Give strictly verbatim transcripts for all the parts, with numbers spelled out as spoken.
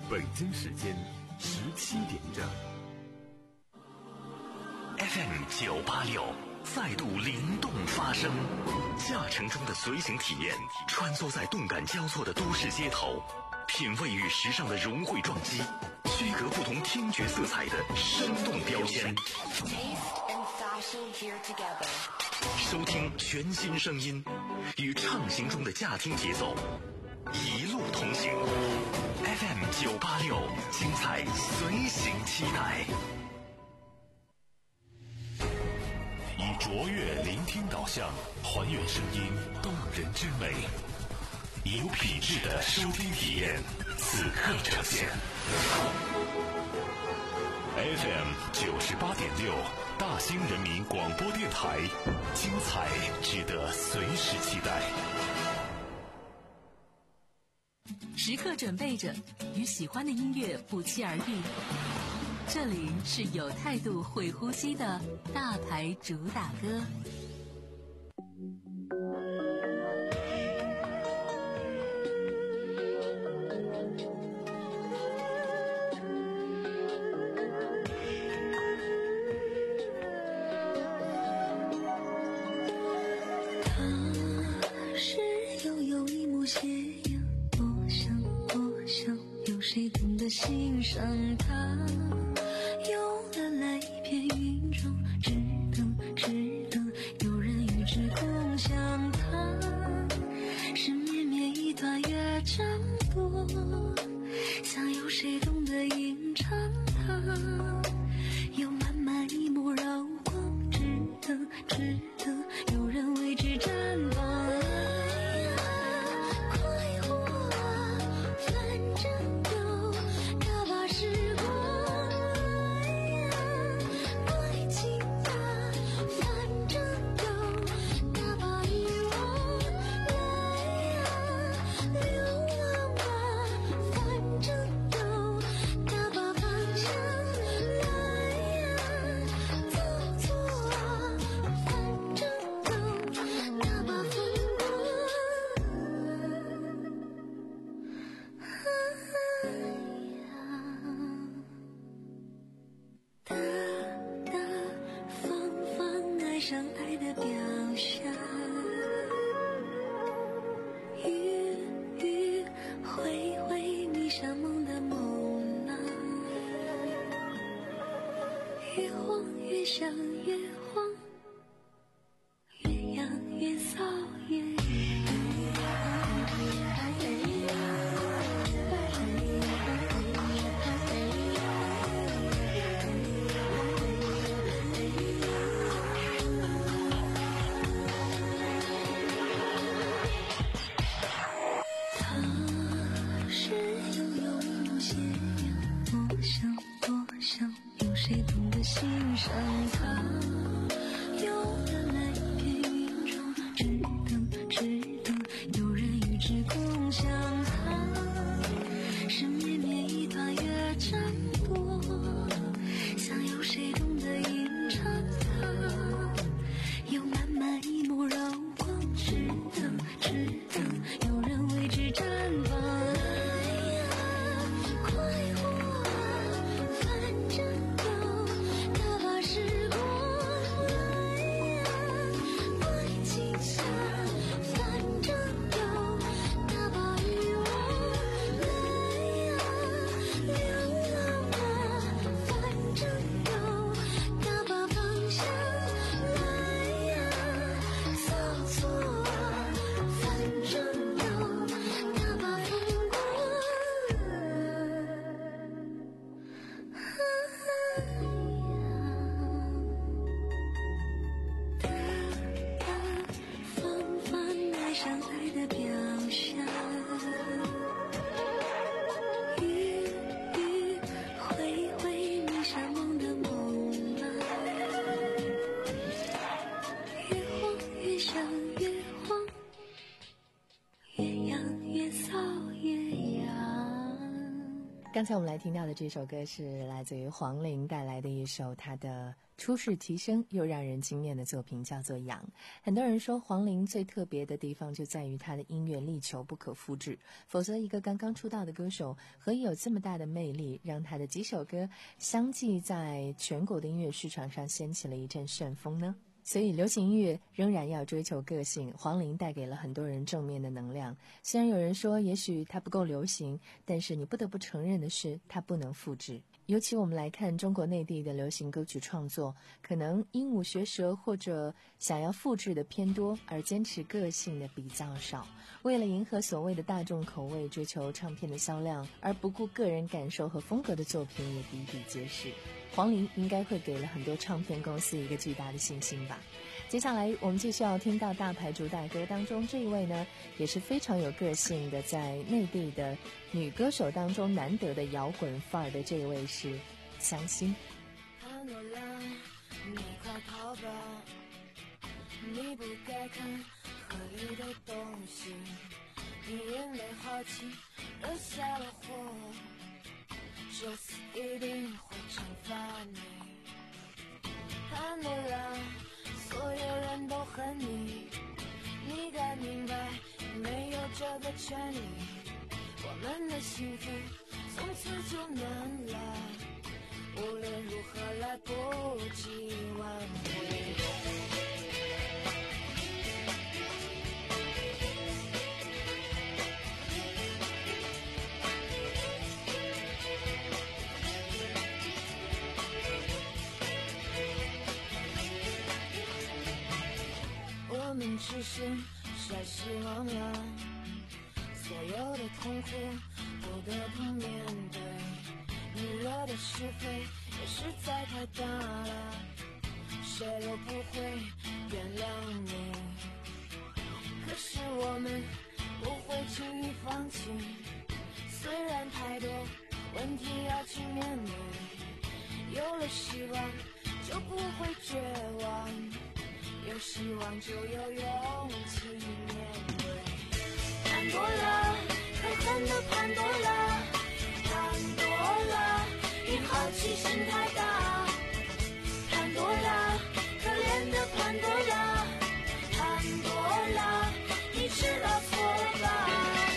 北京时间十七点整。 F M 九八六再度灵动发声，驾乘中的随行体验，穿梭在动感交错的都市街头，品味与时尚的融汇撞击，区隔不同听觉色彩的生动标签。收听全新声音，与畅行中的驾听节奏，一路同行。F M 九八六，精彩随行期待。以卓越聆听导向，还原声音动人之美，以有品质的收听体验，此刻呈现。F M 九十八点六，大兴人民广播电台，精彩值得随时期待。 时刻准备着，与喜欢的音乐不期而遇。这里是有态度会呼吸的大牌主打歌。 他是悠悠一幕斜阳，多想多想，有谁懂得欣赏他？有了那一片云中，只等只等有人与之共享它。是绵绵一段乐章多，想有谁懂得吟唱它。有漫漫一幕绕光，只等只等有人为之绽放。快活啊，反正有那把时光。爱情啊，反正有那把遗忘。来啊，流浪啊，反正有那把方向。来啊，走错啊，反正有那把风光。大大方方爱上爱的表象，迂迂回回迷上梦的梦囊，越晃越想越慌，越痒越骚越他是悠悠一幕斜阳，多想多想有谁懂得欣赏他。 刚才我们来听到的这首歌是来自于黄龄带来的一首她的出世提升又让人惊艳的作品，叫做《痒》。很多人说黄龄最特别的地方就在于她的音乐力求不可复制，否则一个刚刚出道的歌手何以有这么大的魅力，让她的几首歌相继在全国的音乐市场上掀起了一阵旋风呢？所以流行音乐仍然要追求个性，黄龄带给了很多人正面的能量。虽然有人说也许它不够流行，但是你不得不承认的是它不能复制。尤其我们来看中国内地的流行歌曲创作，可能鹦鹉学舌或者想要复制的偏多，而坚持个性的比较少。为了迎合所谓的大众口味，追求唱片的销量，而不顾个人感受和风格的作品也比比皆是。黄龄应该会给了很多唱片公司一个巨大的信心吧。接下来我们继续要听到大牌主打歌当中这一位呢，也是非常有个性的，在内地的女歌手当中难得的摇滚范儿的这一位是相信。 潘多拉，你快逃吧，你不该看河里的东西，你因为好奇惹下了祸，这次一定会惩罚你。潘多拉，所有人都恨你，你该明白没有这个权利，我们的幸福从此就难了，无论如何来不及挽回。我们只是太失望了，所有的痛苦不得不面对，你惹的是非也实在太大了，谁都不会原谅你。可是我们不会轻易放弃，虽然太多问题要去面对，有了希望就不会绝望，有希望就有勇气面对。潘多拉，可恨的潘多拉，潘多拉，你好奇心太大。潘多拉，可怜的潘多拉，潘多拉，你知道错了吧？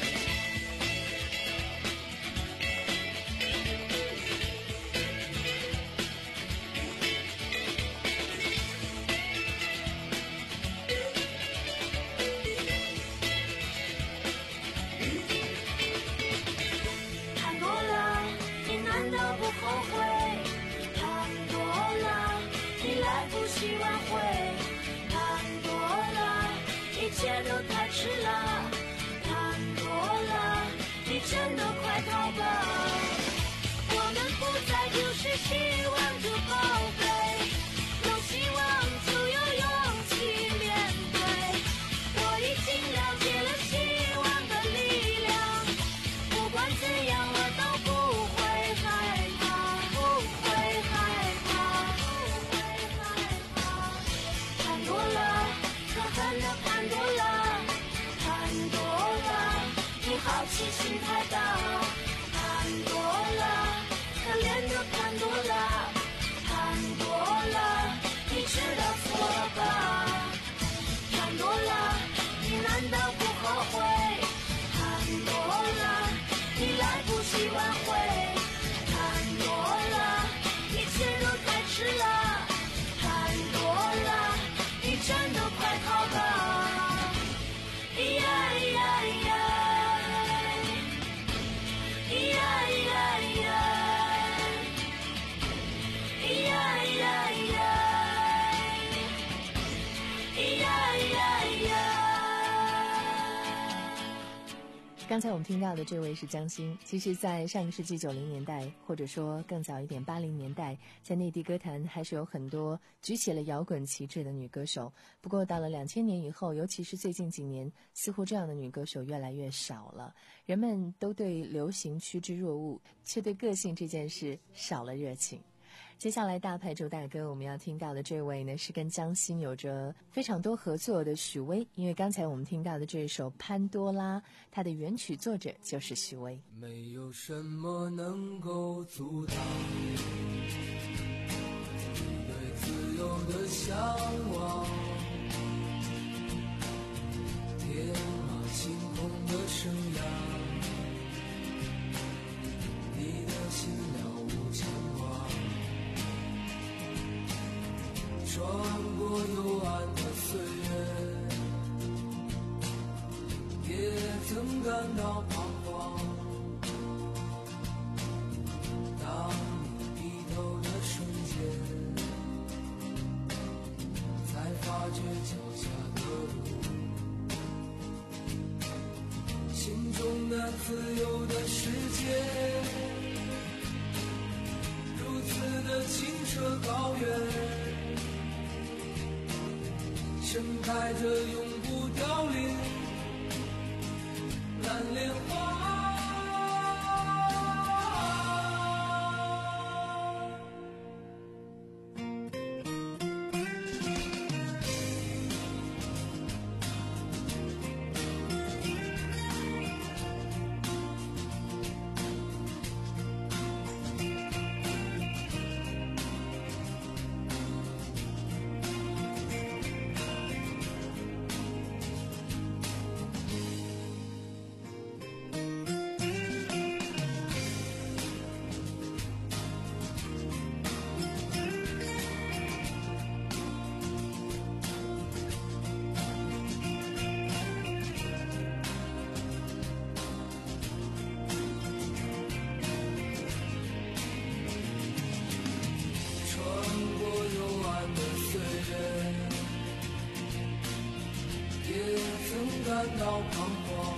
后悔，潘多拉，你来不及挽回，潘多拉，一切都太迟了，潘多拉，你真的快逃吧，我们不再就是希望就宝贝，有希望就有勇气面对，我已经了解了希望的力量，不管怎样我都不会害怕，潘多拉，潘多拉，你好奇心太大。潘多拉，可怜的潘多拉，潘多拉，你知道错了吧？潘多拉，你难道不后悔？潘多拉，你来不及挽回。潘多拉，一切都太迟了。潘多拉，你真的快逃吧！呀呀呀，呀呀呀，呀呀呀，呀呀呀。 刚才我们听到的这位是江心，其实在上个世纪九零年代，或者说更早一点八零年代，在内地歌坛还是有很多举起了摇滚旗帜的女歌手。不过到了两千年以后，尤其是最近几年，似乎这样的女歌手越来越少了，人们都对流行趋之若鹜，却对个性这件事少了热情。 接下来大牌主打歌我们要听到的这位呢，是跟江心有着非常多合作的许巍，因为刚才我们听到的这首《潘多拉》，它的原曲作者就是许巍。 没有什么能够阻挡你对自由的向往，天马行空的生涯，你的心了无牵挂，穿过幽暗的岁月，也曾感到彷徨。当你低头的瞬间，才发觉脚下的路，心中那自由的世界，如此的清澈高远，盛开着永不凋零蓝莲花。感到彷徨，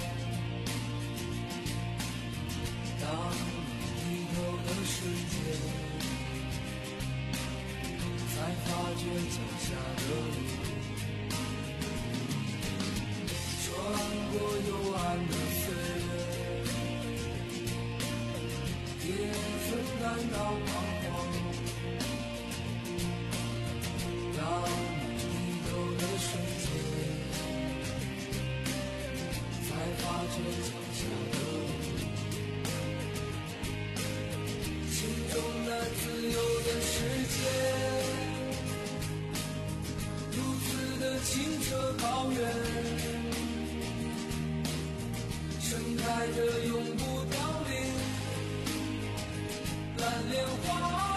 当你低头的瞬间，才发觉脚下的路，穿过幽暗的岁月，也曾感到彷徨，当你低头的瞬间，才发觉脚下的路，心中那自由的世界，如此的清澈高远，盛开着永不凋零蓝莲花。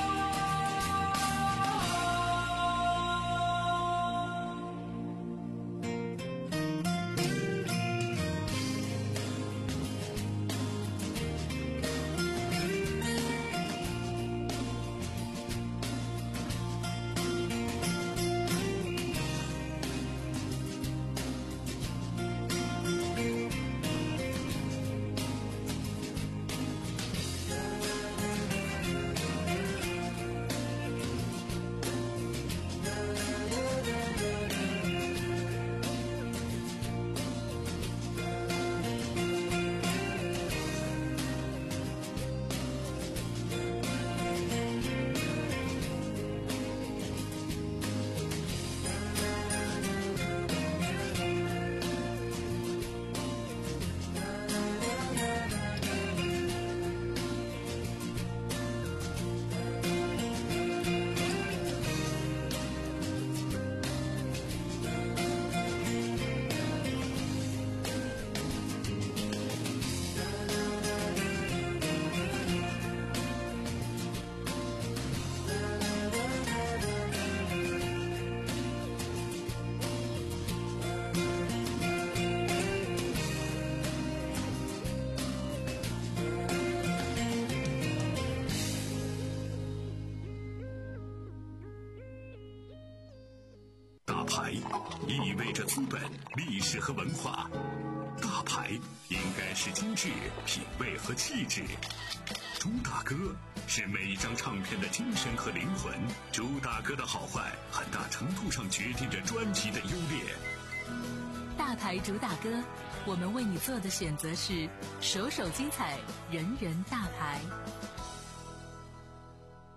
牌意味着资本、历史和文化，大牌应该是精致、品味和气质。朱大哥是每一张唱片的精神和灵魂，朱大哥的好坏很大程度上决定着专辑的优劣。 大牌主打歌，我们为你做的选择是首首精彩，人人大牌。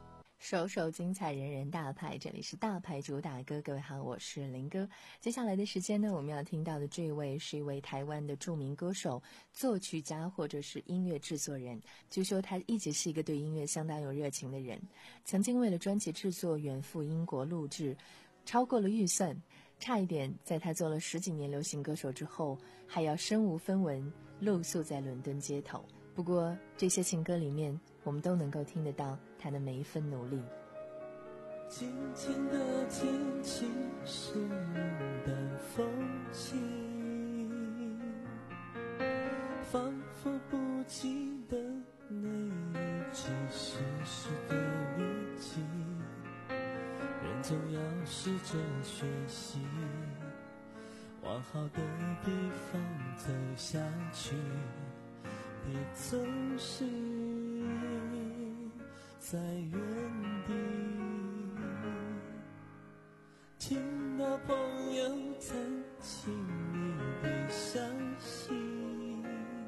首首精彩，人人大牌，这里是大牌主打歌。各位好，我是林哥。接下来的时间呢，我们要听到的这位是一位台湾的著名歌手、作曲家或者是音乐制作人。据说他一直是一个对音乐相当有热情的人，曾经为了专辑制作远赴英国录制，超过了预算，差一点在他做了十几年流行歌手之后，还要身无分文露宿在伦敦街头。不过这些情歌里面，我们都能够听得到他的每一分努力。 今天的天气是淡风轻，仿佛不记得那一句湿湿的雨季，人总要试着学习往好的地方走下去，别总是在原地。听到朋友谈起你，别伤心，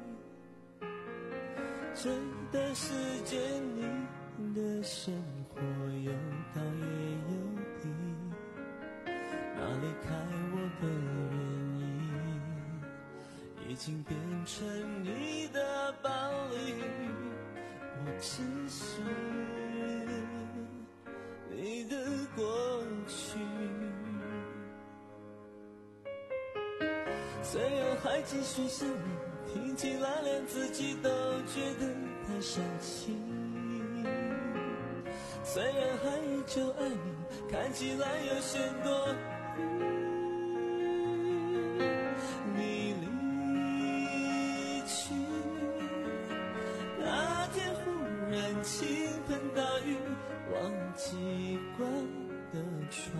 这段时间你的生活有高也有低，那离开我的原因已经变成你的暴力，我只是你的过去。虽然还继续想你，听起来连自己都觉得太伤心，虽然还依旧爱你，看起来有些多你离去，那天忽然倾盆大雨，忘记关的窗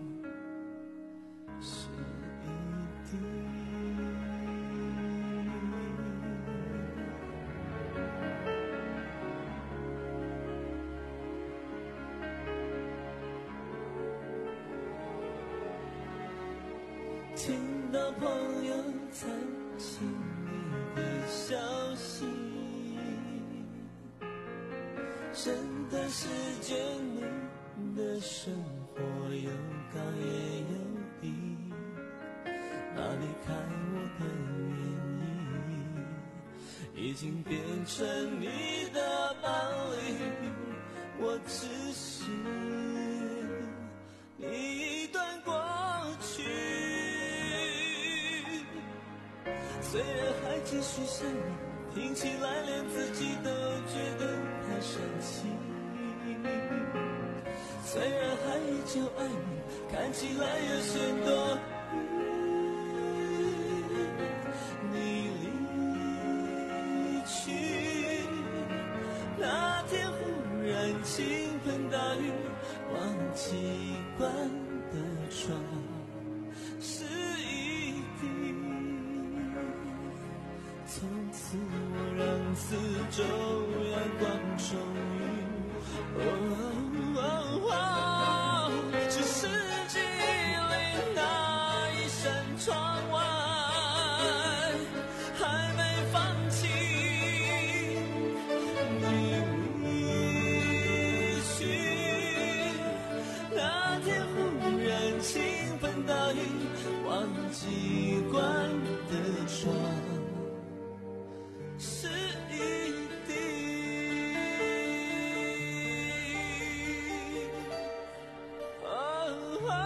是一滴。听到朋友谈起你的消息，这段时间你的生活有高也有低，那离开我的原因已经变成你的暴力，我只是你一段过去，虽然还继续想你，听起来连自己都觉得太伤心，虽然还依旧爱你，看起来有些多你离去，那天忽然倾盆大雨，忘记关的窗是一滴，从此我让四周阳光充裕，哦哦哦，只是记忆里那一扇窗外还没放弃，你离去，那天忽然倾盆大雨，忘记关的窗是一滴，哦哦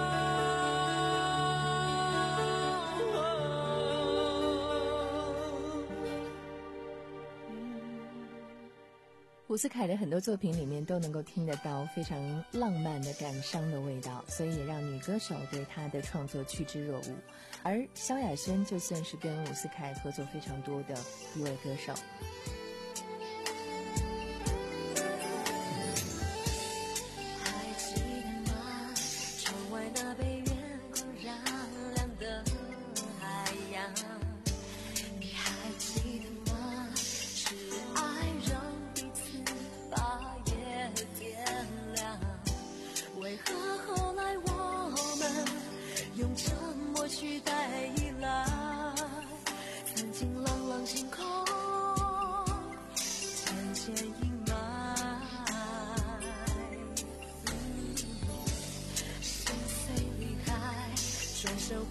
伍思凯的很多作品里面都能够听得到非常浪漫的感伤的味道，所以也让女歌手对他的创作趋之若鹜。而萧亚轩就算是跟伍思凯合作非常多的一位歌手。 还记得吗？窗外那被月光染亮的海洋，你还记得吗？是爱让彼此把夜点亮，为何后来我们用沉默取代依赖？曾经朗朗星空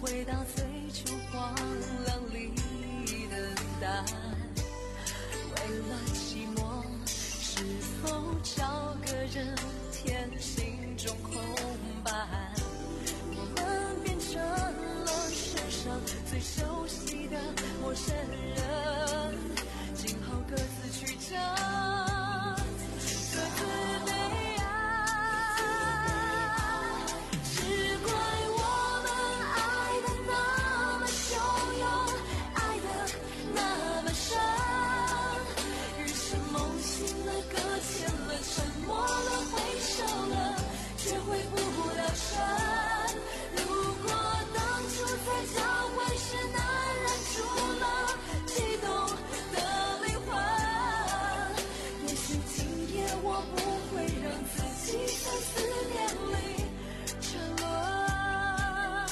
回到最初荒凉里的答案。为了寂寞，是否找个人填心中空白？我们变成了世上最熟悉的陌生人，今后各自去找各自悲哀。只怪我们爱的那么汹涌，爱的那么深，日是梦醒了，搁浅了，沉默了，回首了，却回不了神。如果当初在交汇时难忍住了悸动的灵魂，也许今夜我不会让自己在思念里沉沦。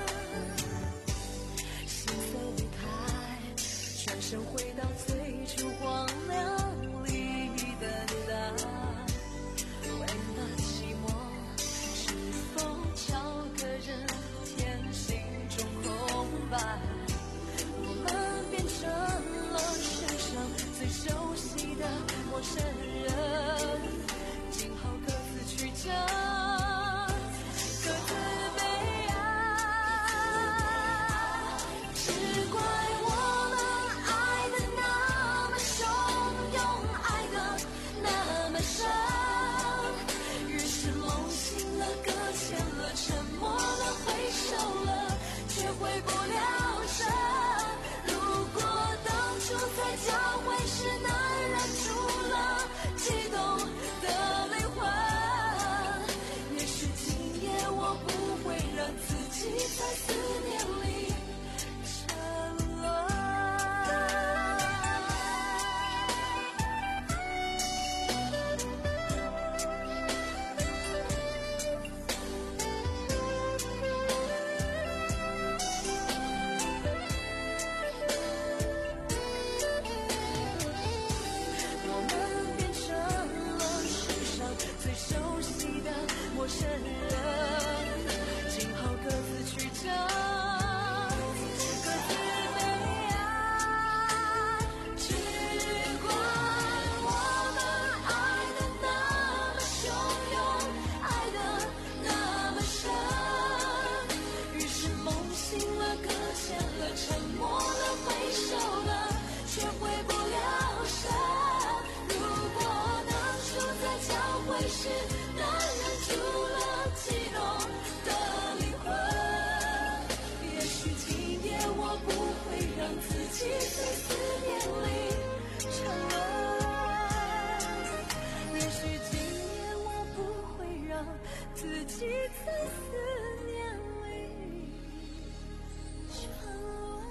心碎离开，转身回到最初荒凉里的答案。为了寂寞，是否找个人填心中空白？我们变成了世上最熟悉的陌生人，今后各自去找各自悲哀。只怪我们爱的那么汹涌，爱的那么深，日是梦醒了，搁浅了，沉默了，回首了，却回不了神。如果当初在交汇时难忍住了悸动的灵魂，也许今夜我不会让自己在思念里沉沦。我们变成了世上最熟悉的陌生人，今后各自去找各自悲哀。只怪我们爱的那么汹涌，爱的那么深，于是梦醒了，搁浅了，沉默了，回首了，却回不了神。如果当初在交汇时难忍住了悸动的灵魂，也许今夜我不会让自己在思念里沉沦。也许今夜我不会让自己在思念里沉沦。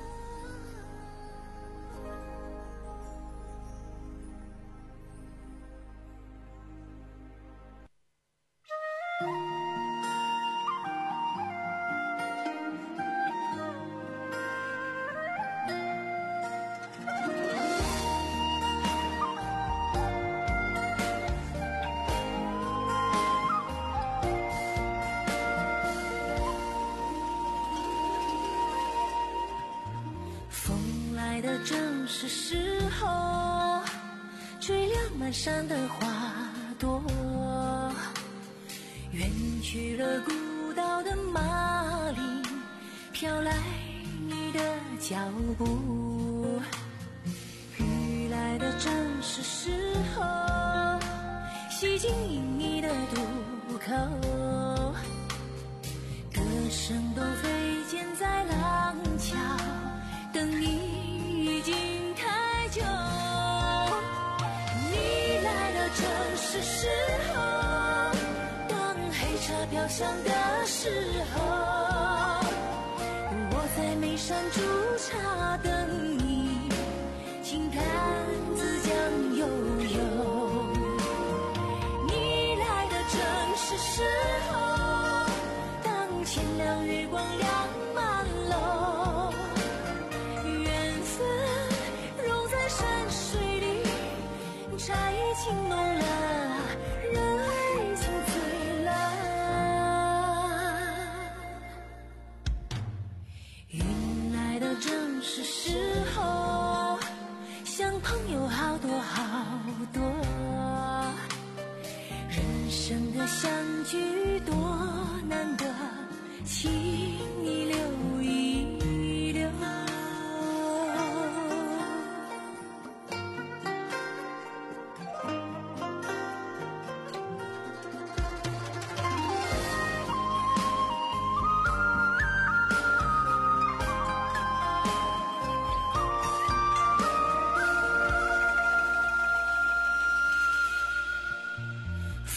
风来的正是时候，吹亮满山的花朵，远去了孤岛的马铃，飘来你的脚步。雨来的正是时候，洗净你的渡口，歌声都飞溅在廊桥，等你已经太久。你来的正是时候，当黑茶飘香的时候，我在眉山煮茶等你，轻弹自江悠悠。你来的正是时候，当千两月光亮满楼，缘分融在山水里，茶意情浓了，人儿曾醉了。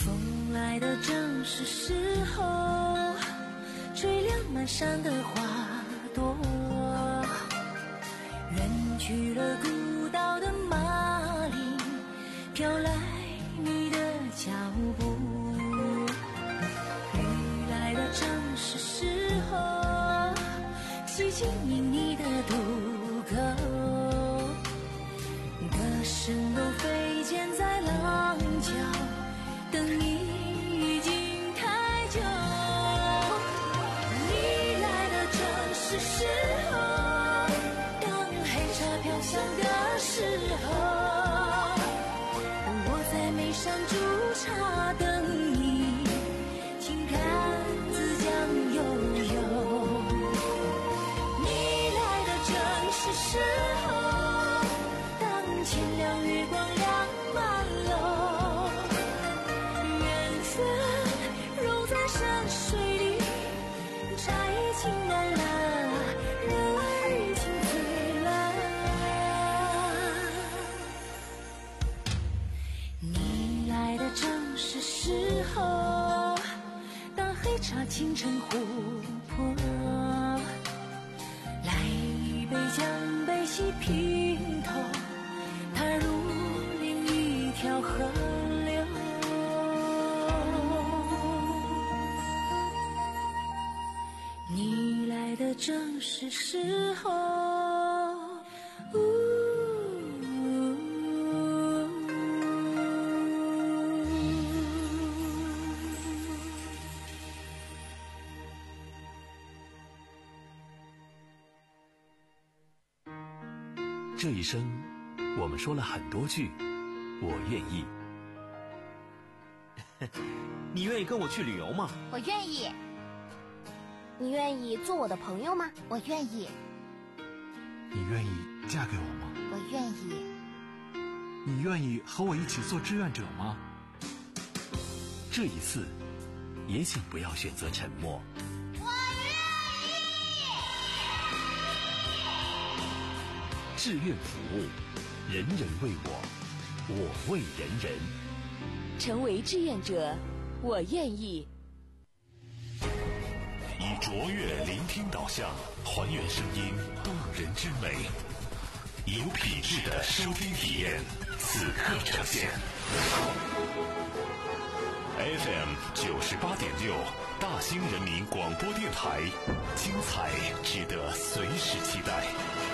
风来的正是时候，吹亮满山的花朵，远去了古道的马铃，飘来你的脚步。雨来的正是时候，洗净你的渡口，歌声都飞溅在廊角，等你已经太久。你来的正是时候，当黑茶飘香的时候，我在眉山煮茶等你，请看自江悠悠。你来的正是时候，当千两月光亮满楼，缘分融在山水里，茶已经淡了，人儿已经醉了。你来的正是时候，当黑茶倾城湖泊，来一杯江北细平头，它如另一条河流。你来的正是时候，呜这一生，我们说了很多句“我愿意”。 你愿意跟我去旅游吗？ 我愿意。你愿意做我的朋友吗？我愿意。 你愿意嫁给我吗？ 我愿意。 你愿意和我一起做志愿者吗？ 这一次，也请不要选择沉默。 我愿意。 志愿服务，人人为我，我为人人。 成为志愿者，我愿意。 以卓越聆听导向，还原声音动人之美，有品质的收听体验，此刻呈现。F M 九十八点六，大兴人民广播电台，精彩值得随时期待。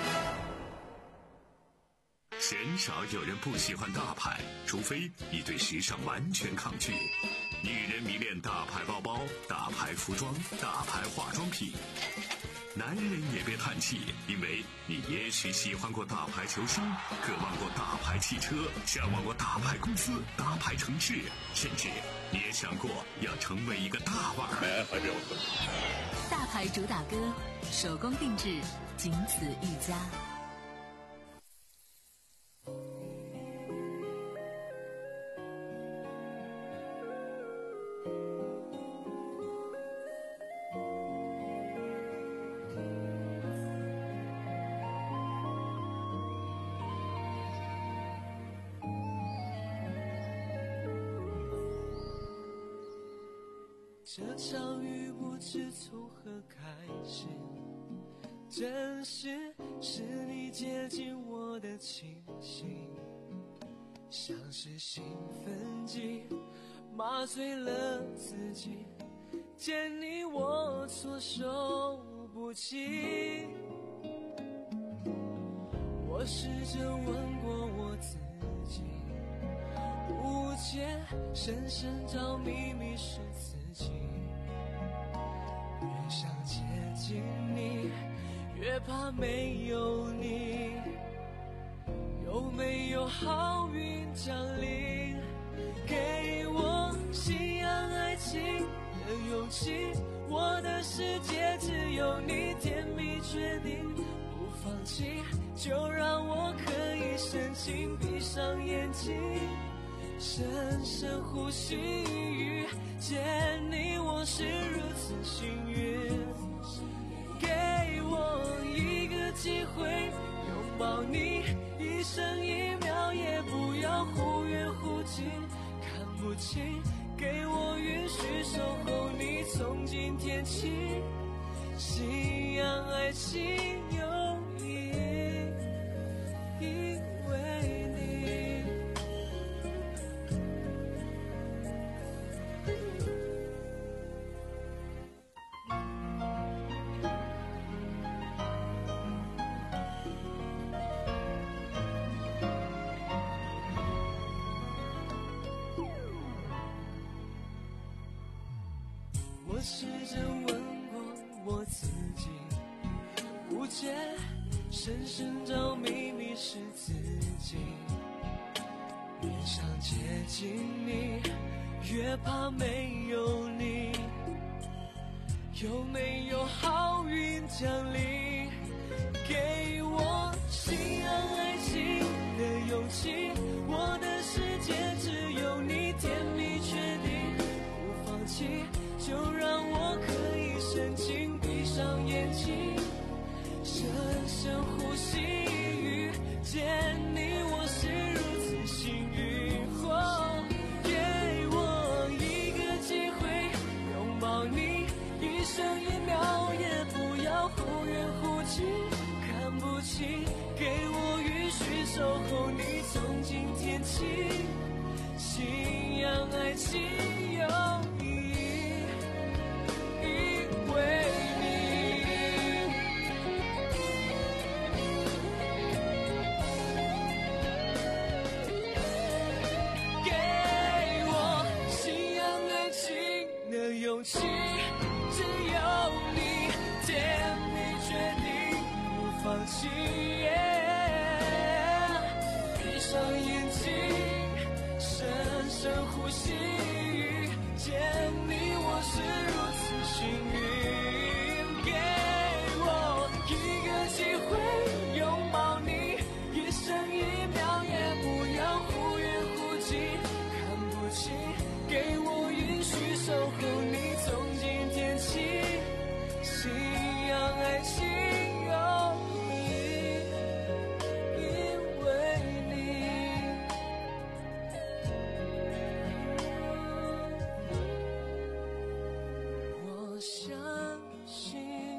鲜少有人不喜欢大牌，除非你对时尚完全抗拒。女人迷恋大牌包包、大牌服装、大牌化妆品。男人也别叹气，因为你也许喜欢过大牌球星，渴望过大牌汽车，向往过大牌公司、大牌城市，甚至你也想过要成为一个大腕儿。 大牌主打歌，手工定制，仅此一家。 这场雨不知从何开始，真实是你接近我的清醒，像是兴奋剂麻醉了自己，见你我措手不及。我试着问过我自己，无解深深着迷迷是自己，越想接近你，越怕没有你。有没有好运降临，给我信仰爱情的勇气？我的世界只有你，甜蜜决定不放弃，就让我可以深情闭上眼睛，深深呼吸。遇见你我是如此幸运，给我一个机会拥抱你，一生一秒也不要忽远忽近，看不清，给从今天起，信仰爱情有意义，因为你。我试着问过我自己，无解，深深着迷迷失自己，越想接近你，越怕没有你。有没有好运降临，给我信仰爱情的勇气？我的世界只有你，甜蜜确定不放弃，就让我可以深情闭上眼睛，深深呼吸。遇见你，我是如此幸运。哦，给我一个机会拥抱你，一生一秒也不要忽远忽近，看不清，给我允许守候你，从今天起，信仰爱情有意义，因为你。给我信仰爱情的勇气，只有你，甜蜜决定不放弃。闭上眼睛，深深呼吸，遇见你，我是如此幸运。给我一个机会拥抱你，一生一秒也不要忽远忽近，看不清，给我允许守候你，从今天起，信仰爱情有意义，因为你。我相信，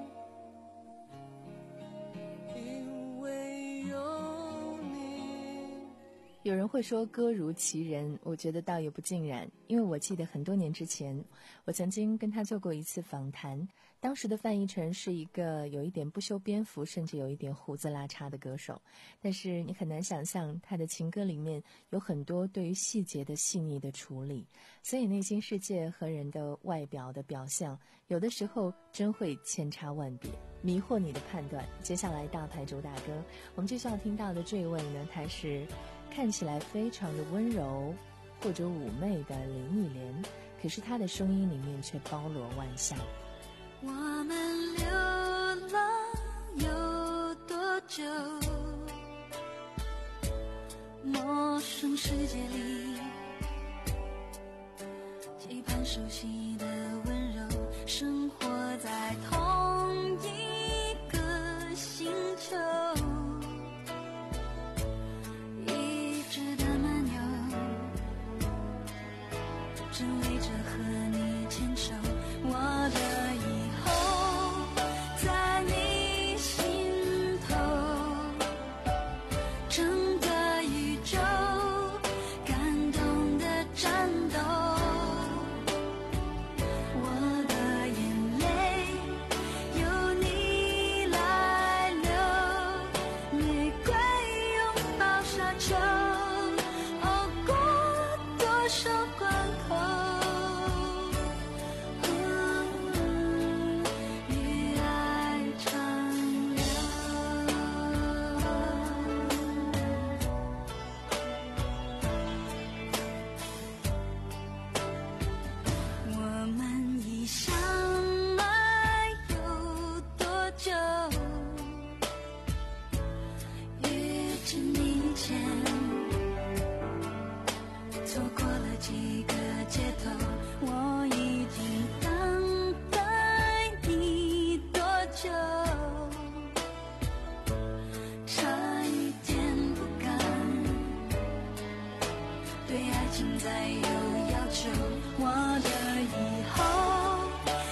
因为有你。 有人会说歌如其人，我觉得倒也不尽然，因为我记得很多年之前，我曾经跟他做过一次访谈，当时的范逸臣是一个有一点不修边幅，甚至有一点胡子拉碴的歌手，但是你很难想象他的情歌里面有很多对于细节的细腻的处理，所以内心世界和人的外表的表象有的时候真会千差万别，迷惑你的判断。接下来大牌主打歌，我们继续要听到的这位呢，他是看起来非常的温柔或者妩媚的林忆莲，可是她的声音里面却包罗万象。 我们流浪有多久？陌生世界里，期盼熟悉的温柔，生活在同一个星球。一直的漫游，只为着和你牵手。我的以后在你心头，整个宇宙感动的战斗。我的眼泪由你来流，玫瑰拥抱沙丘。哦，过多少关口。再有要求，我的以后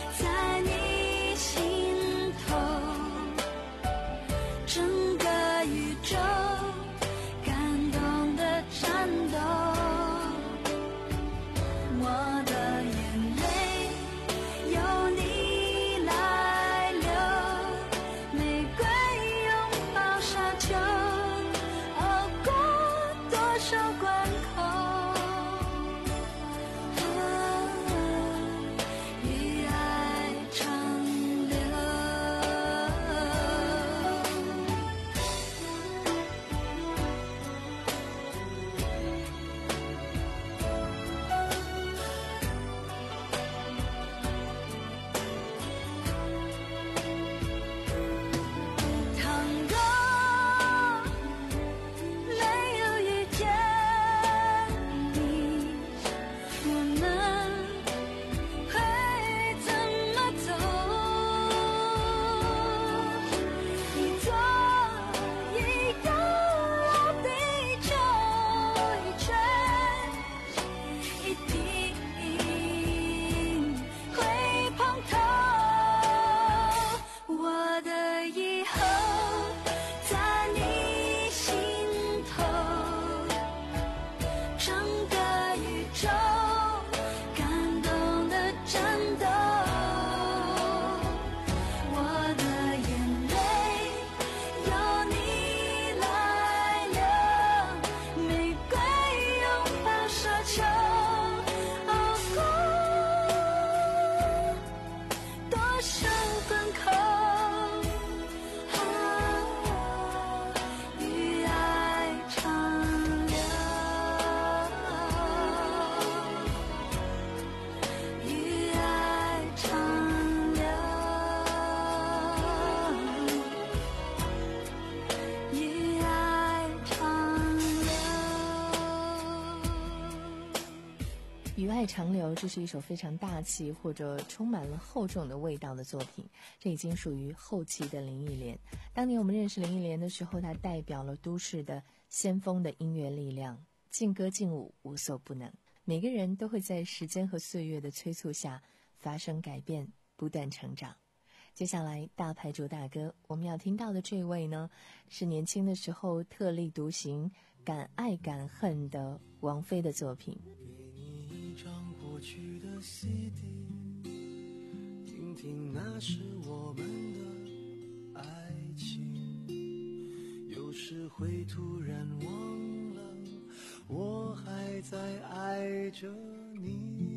《与爱长流》这是一首非常大气或者充满了厚重的味道的作品，这已经属于后期的林忆莲。当年我们认识林忆莲的时候，她代表了都市的先锋的音乐力量，劲歌劲舞无所不能。每个人都会在时间和岁月的催促下发生改变，不断成长。接下来大牌主打歌，我们要听到的这位呢，是年轻的时候特立独行、敢爱敢恨的王菲的作品。 给你一张过去的 C D， 听听那是我们的爱情，有时会突然忘了我还在爱着你。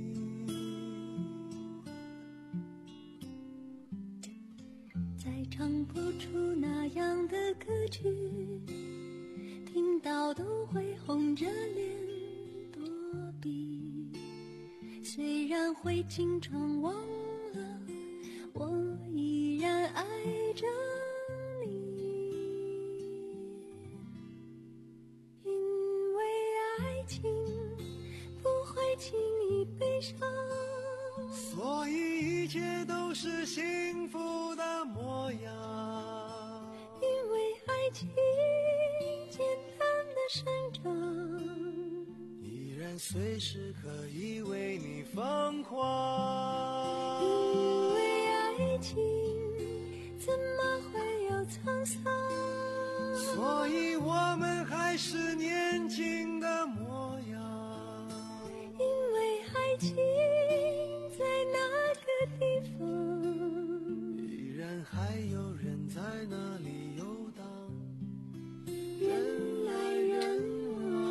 再唱不出那样的歌曲，听到都会红着脸躲避。虽然会经常忘了，我依然爱着你。因为爱情不会轻易悲伤， 所以一切都是幸福的模样。 因为爱情简单的生长， 依然随时可以为你疯狂。 因为爱情怎么会有沧桑， 所以我们还是年轻的模样。 因为爱情在那个地方， 依然还有人在那里游荡，人来人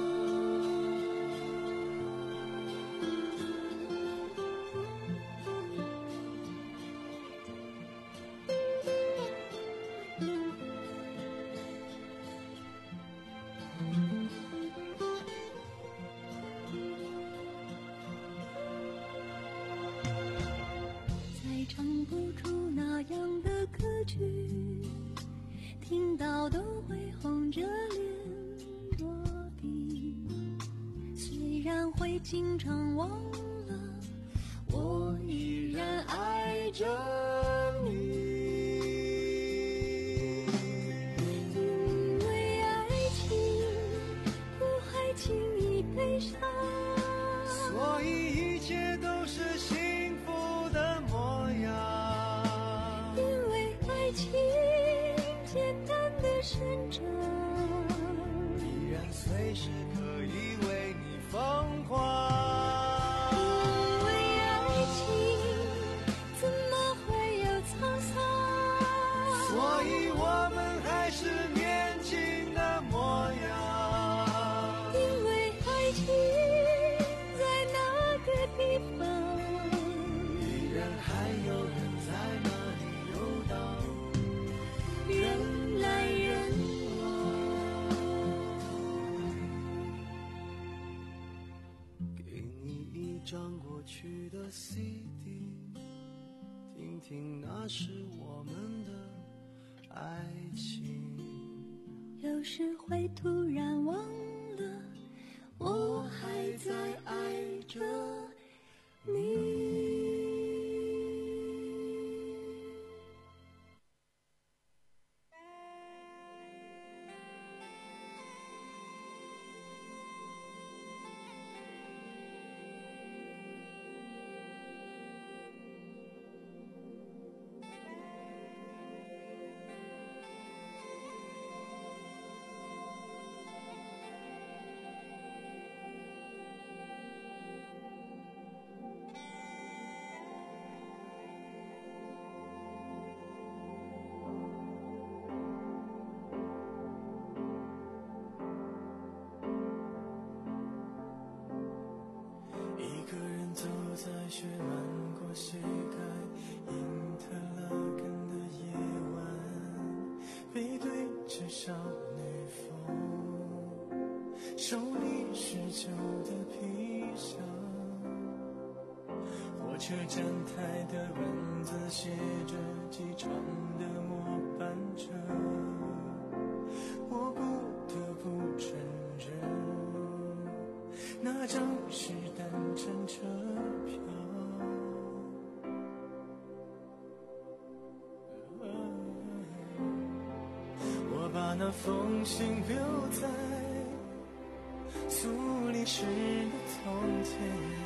再唱不出那样的歌曲，听到都会红着脸躲避。虽然会经常忘了，我依然爱着你。因为爱情不会轻易悲伤， 所以一切都是幸福的模样。 因为爱情简单的生长， 依然随时可以为你疯狂。 因为爱情怎么会有沧桑， 所以我们还是年轻的模样。 因为爱情在那个地方， 依然还有人在那里游荡， 人来人往。给你一张过去的 C D， 听听那是我们的爱情。 有时会突然忘了，我还在爱着你。 在雪漫过膝盖，阴特拉根的夜晚，背对着少女风，手里是旧的皮箱，火车站台的本子写着机场的末班车，我不得不承认，那张城市单程车票。我把那封信留在苏黎世的从前，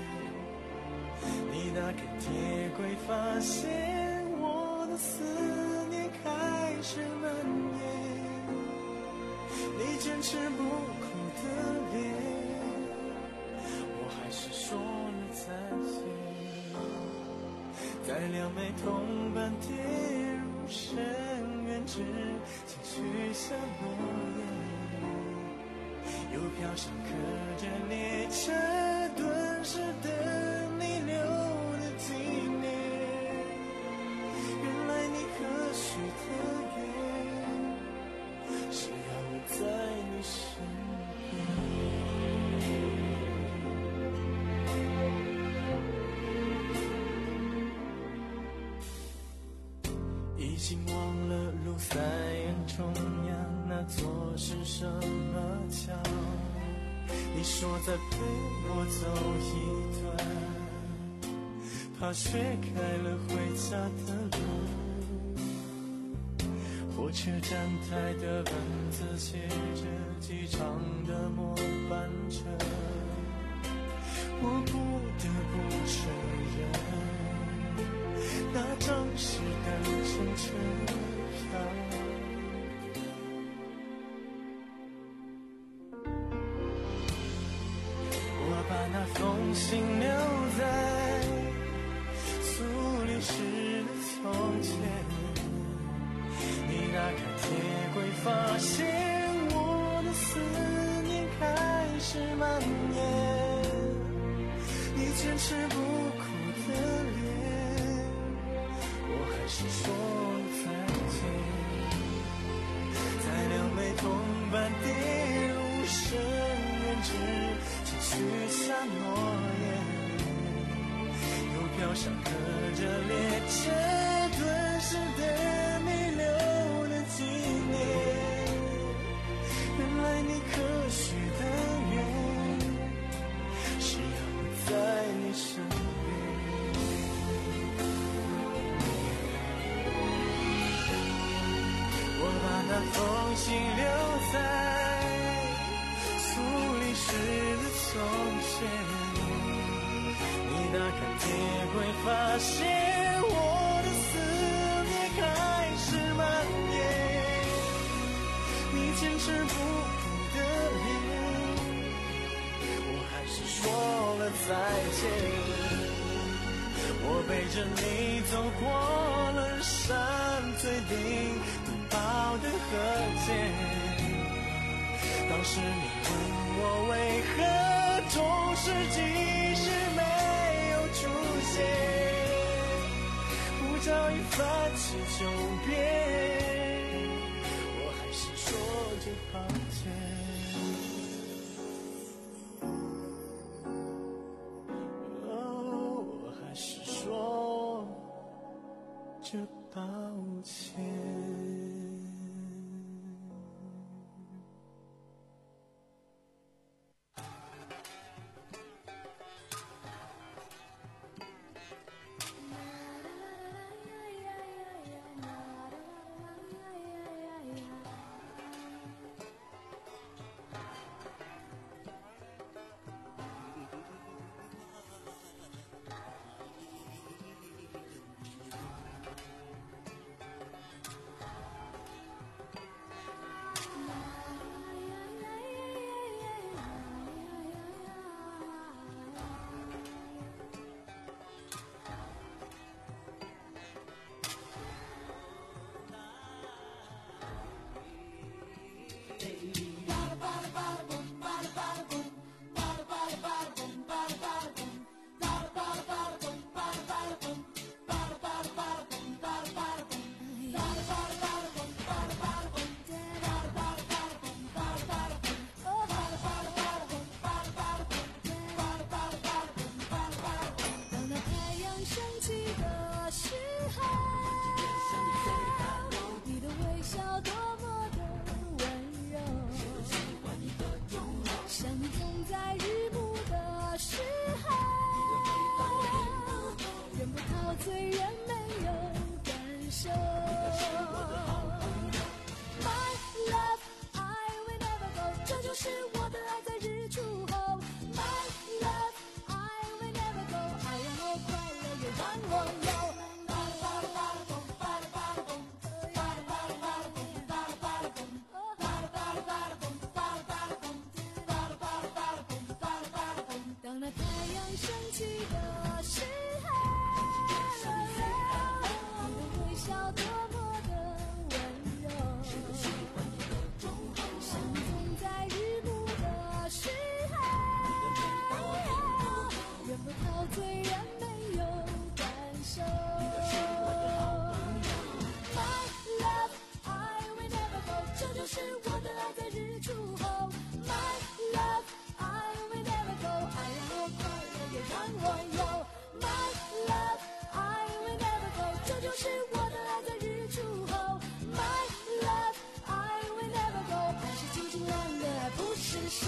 你打开铁柜，发现我的思念开始蔓延。你坚持不哭的脸，我还是说了再见。在两枚铜板跌入深渊之前许下诺言，邮票上刻着列车顿时等你留的纪念。原来你何许的愿，是要我在你身边。已经忘了卢塞恩中央那座是什么桥，你说再陪我走一段，怕雪开了回家的路。火车站台的本子写着机场的末班车，我不得不承认，那张是单程车票。我把那封信留在苏黎世的从前，你打开铁柜，发现我的思念开始蔓延。你坚持不哭的脸，我还是说了再见。在两枚铜板跌入深渊之前许下诺言，邮票上刻着列车顿时等你留的纪念。原来你可许的愿，是要我在你身边。我把那封信留在苏黎世的从前，你打开铁柜，发现我的思念开始蔓延。你坚持不哭的脸，我还是说了再见。我背着你走过了山最顶登报的河间，当时你问我为何中世纪时没有出现，不早已翻起九遍，我还是说着抱歉。这抱歉。 生气的时候，你的微笑多么的温柔，像风在日暮的时候，人不陶醉，人没有感受。My love, I will never go， 这就是我的爱在日出后。My love, I will never go， 爱让我快乐也让我忧。My love, I will never go， 这就是我的爱在日出后。My love, I will never go， 爱是寂静冷的，不是手。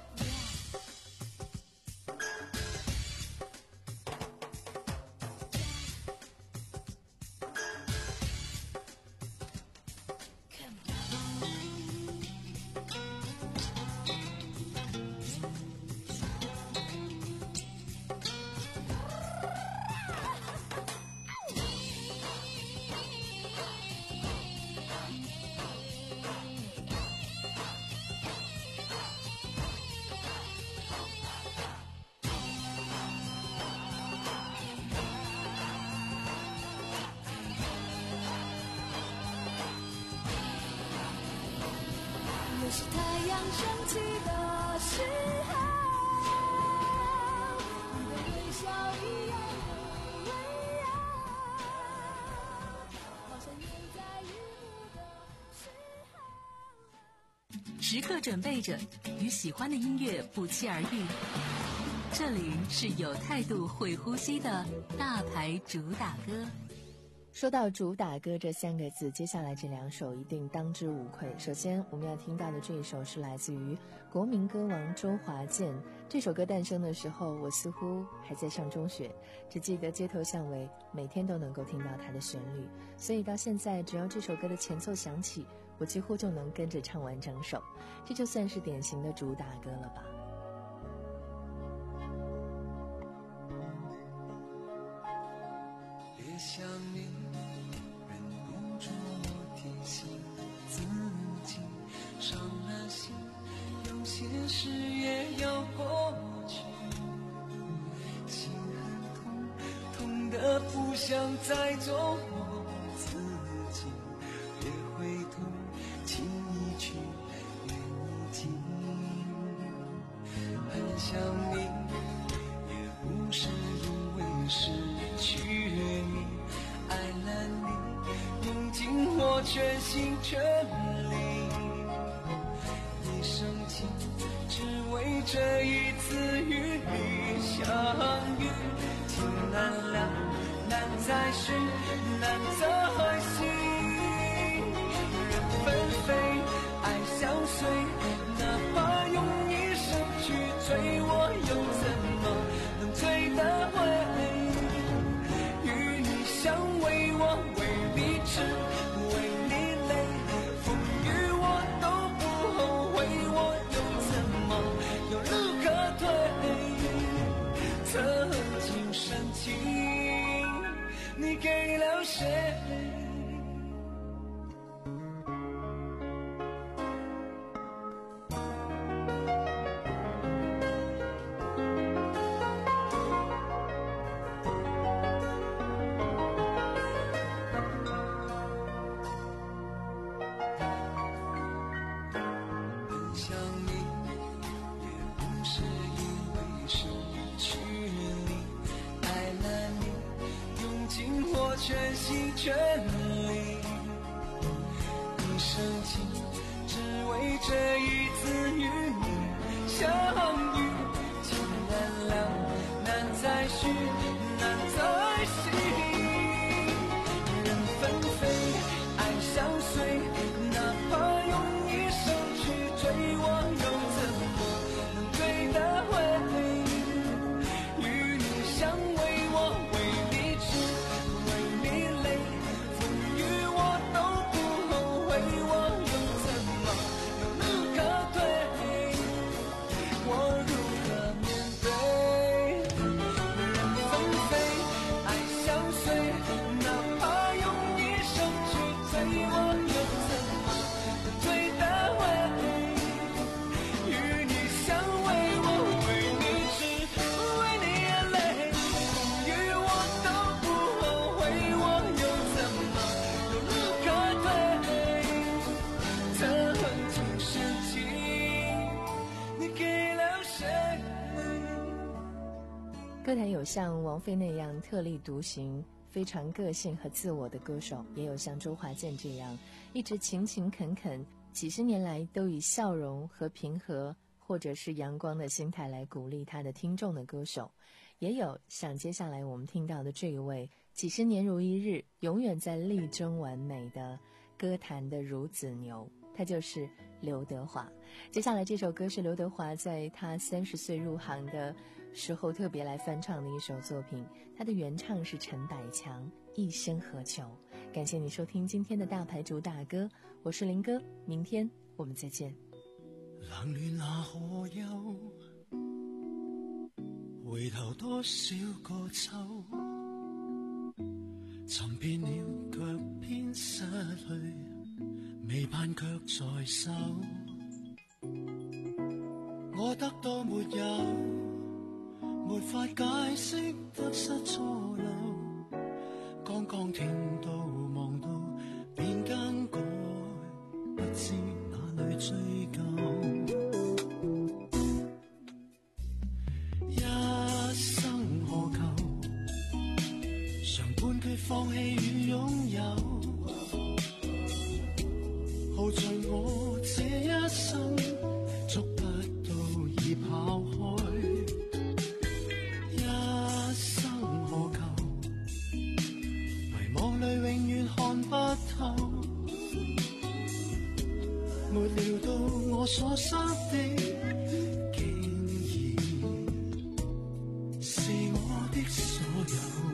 又是太阳升起的时候，你的微笑一样的温柔，好像远在日暮的时候。 时刻准备着，与喜欢的音乐不期而遇。这里是有态度会呼吸的大牌主打歌。 说到主打歌这三个字，接下来这两首一定当之无愧。首先我们要听到的这一首是来自于国民歌王周华健。这首歌诞生的时候，我似乎还在上中学，只记得街头巷尾每天都能够听到它的旋律，所以到现在只要这首歌的前奏响起，我几乎就能跟着唱完整首，这就算是典型的主打歌了吧。 别想你，忍不住我提醒自己，伤了心，有些事也要过去。心很痛，痛得不想再做我自己。别回头，情已去，缘已尽。很想你，也不是因为失去你，爱了你，用尽我全心全力。一生情，只为这一次与你相遇。情难了，难再续，难再续。人纷飞，爱相随，哪怕用一生去追，我又怎么能追得回？与你相偎，我为你痴，为你累，风雨我都不后悔，我又怎么有路可退？曾经深情，你给了谁？全心全力，一生情，只为这一次与你相遇。情难了，难再续，难再续。人纷飞，爱相随，哪怕用一生去追，我又怎么能追得回？与你相偎，我为你痴。我如歌坛有像王菲那样特立独行、非常个性和自我的歌手，也有像周华健这样一直勤勤恳恳，几十年来都以笑容和平和或者是阳光的心态来鼓励他的听众的歌手，也有像接下来我们听到的这一位几十年如一日，永远在力争完美的歌坛的孺子牛，他就是刘德华。接下来这首歌是刘德华在他三十岁入行的时候特别来翻唱的一首作品，他的原唱是陈百强，一生何求。感谢你收听今天的大牌主打歌，我是林哥，明天我们再见。 冷暖那可休，回頭多少個秋，尋遍了卻偏失去，未盼卻在手。我得到沒有，沒法解釋得失錯漏，剛剛聽到望到便更改，不知哪裏追究。一生何求，常半決放棄與擁有，耗盡我這一生，捉不到已跑開。一生何求，迷惘裏永遠看不透，沒料到我所失的，竟然是我的所有。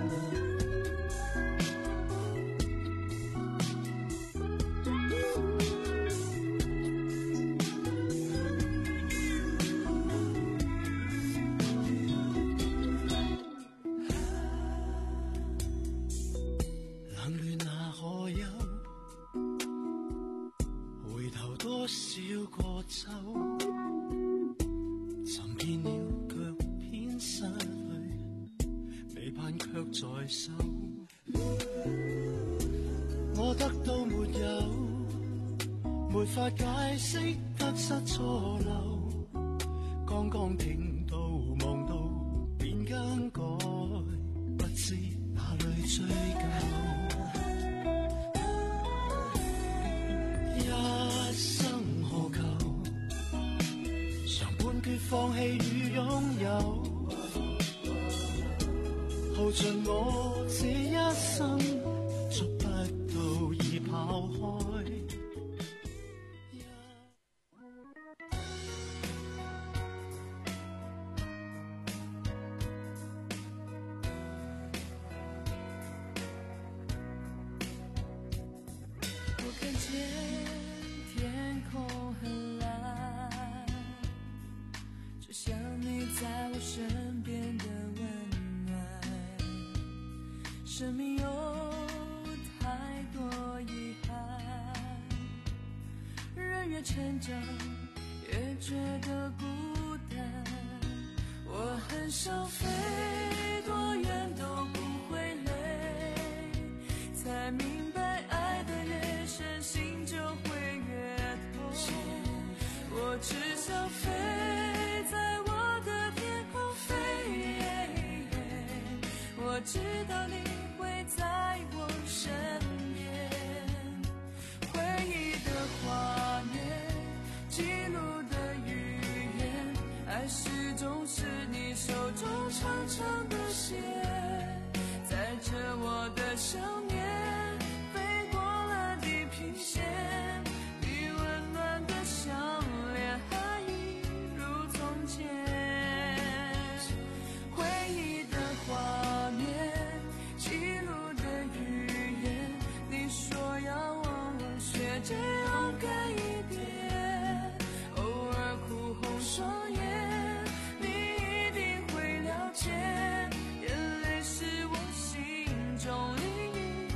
我得到沒有，沒法解釋得失錯漏，剛剛聽到望到便更改，不知哪裏追究。一生何求，常半決放棄與擁有，耗盡我這一生，捉不到已跑開。 我看見天空很藍，就像你在我身邊的溫暖。生命有太多遺憾，人越成長越覺得孤單。我很想飛多遠都不會累，才明白愛的越深心就會越痛。我只想飛在我的天空飛，我知道你會在我身邊，回憶的畫面，記錄的語言，愛始終是你手中長長的線，載着我的想念，飛過了地平線，你溫暖的笑臉還一如從前，回憶的畫面，記錄的語言，你說要忘我，學着勇敢一點，偶爾哭紅雙眼，你一定會了解，眼淚是我心中另一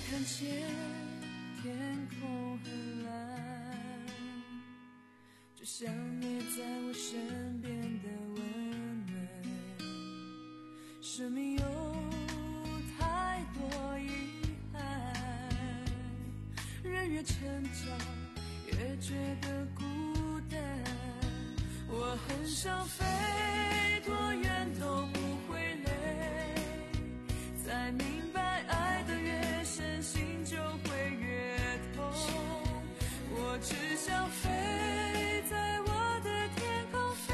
看见天空很蓝，就像你在我身边的温暖。生命有太多遗憾，人越成长越觉得孤单。我很想飞，多远都不会累，才明白爱的越深，心就会越痛。我只想飞，在我的天空飞，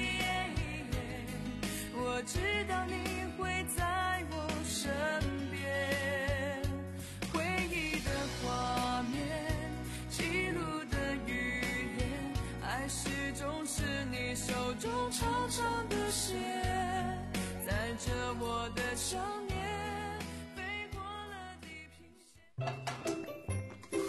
我知道你会在我身边。回忆的画面，记录的语言，爱始终是你手中长长的线，载着我的想念，飞过了地平线。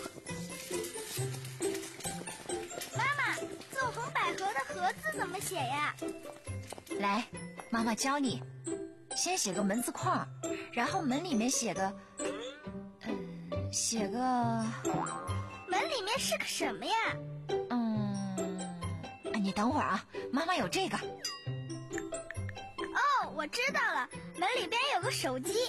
妈妈，纵横捭阖的阖字怎么写呀？ 来，妈妈教你。先写个门字框，然后门里面写个，嗯，写个。 门里面是个什么呀？ 嗯，你等会儿啊，妈妈有这个。 哦，我知道了，门里边有个手机。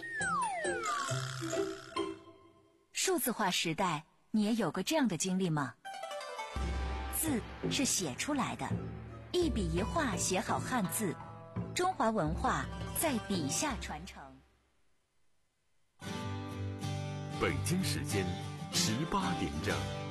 数字化时代，你也有过这样的经历吗？字是写出来的，一笔一画写好汉字，中华文化在笔下传承。 北京时间十八点整。